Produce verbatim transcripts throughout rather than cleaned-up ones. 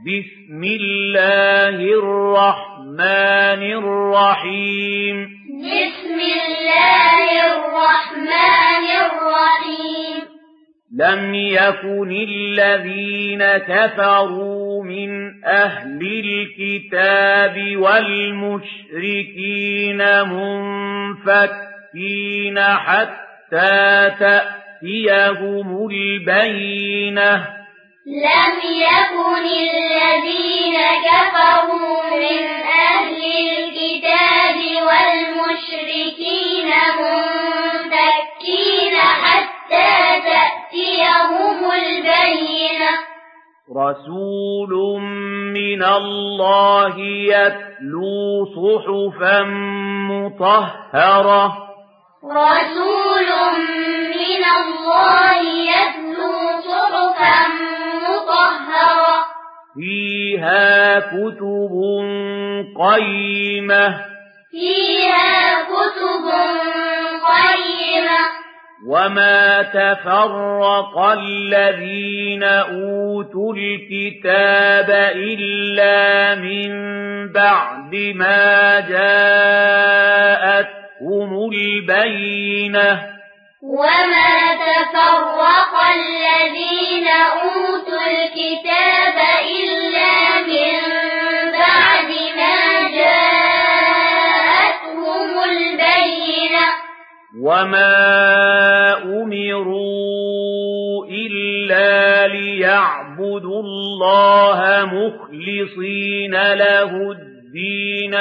بسم الله الرحمن الرحيم بسم الله الرحمن الرحيم لم يكن الذين كفروا من أهل الكتاب والمشركين منفكين حتى تأتيهم البينة لم يكن الذين كفروا من أهل الكتاب والمشركين منفكين حتى تأتيهم البينة رسول من الله يتلو صحفا مطهرة رسول من الله يتلو صحفا مطهرة فيها كتب قيمة فيها كتب قيمة وما تفرق الذين أوتوا الكتاب إلا من بعد ما جاءتهم البينة وما تفرق الذين أوتوا الكتاب إلا من بعد ما جاءتهم البينة وما أمروا إلا ليعبدوا الله مخلصين له الدين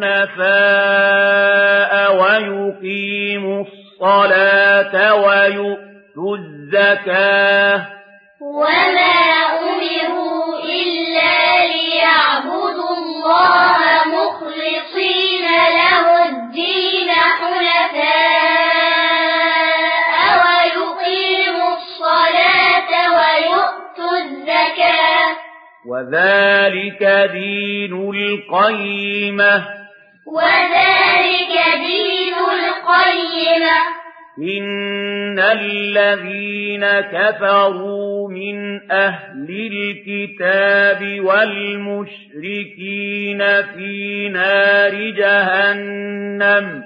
حنفاء ويقيموا الصلاة ويؤتوا الزكاة وما أمروا إلا ليعبدوا الله مخلصين له الدين حنفاء ويقيموا الصلاة ويؤتوا الزكاة وذلك دين القيمة وذلك دين القيمة إن الذين كفروا من أهل الكتاب والمشركين في نار جهنم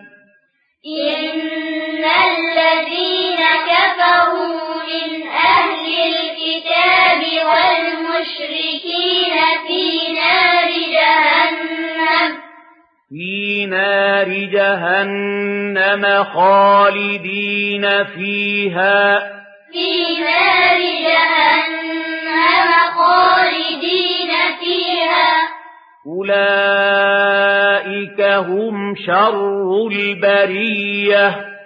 إن الذين كفروا من أهل الكتاب والمشركين في نار جهنم في نار جهنم خالدين فيها في نار جهنم خالدين فيها أولئك هم شر البرية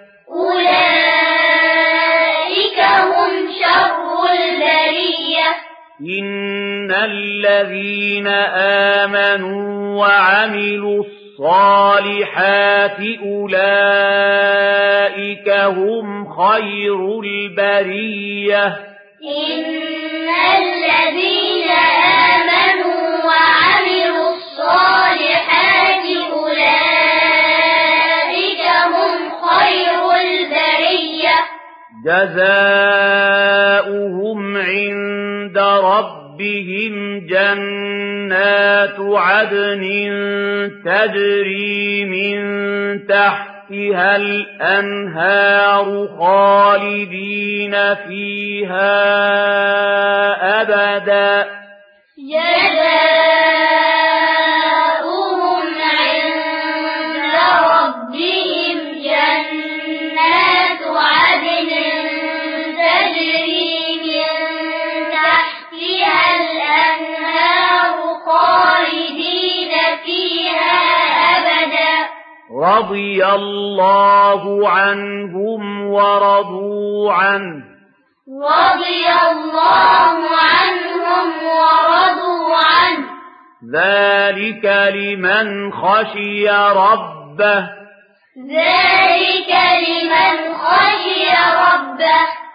أولئك هم شر البرية إن الذين آمنوا وعملوا الصالحات أولئك هم خير البرية إن الذين آمنوا وعملوا الصالحات أولئك هم خير البرية جزاؤهم عند ربهم جنات عدن تجري من تحتها الأنهار خالدين فيها أبدا جزاؤهم عند ربهم جنات عدن تجري من تحتها الأنهار خالدين فيها أبدا رضي الله عنهم ورضوا عنه رضي الله عنهم ورضوا عنه ذلك لمن خشي ربه ذلك لمن خشي ربه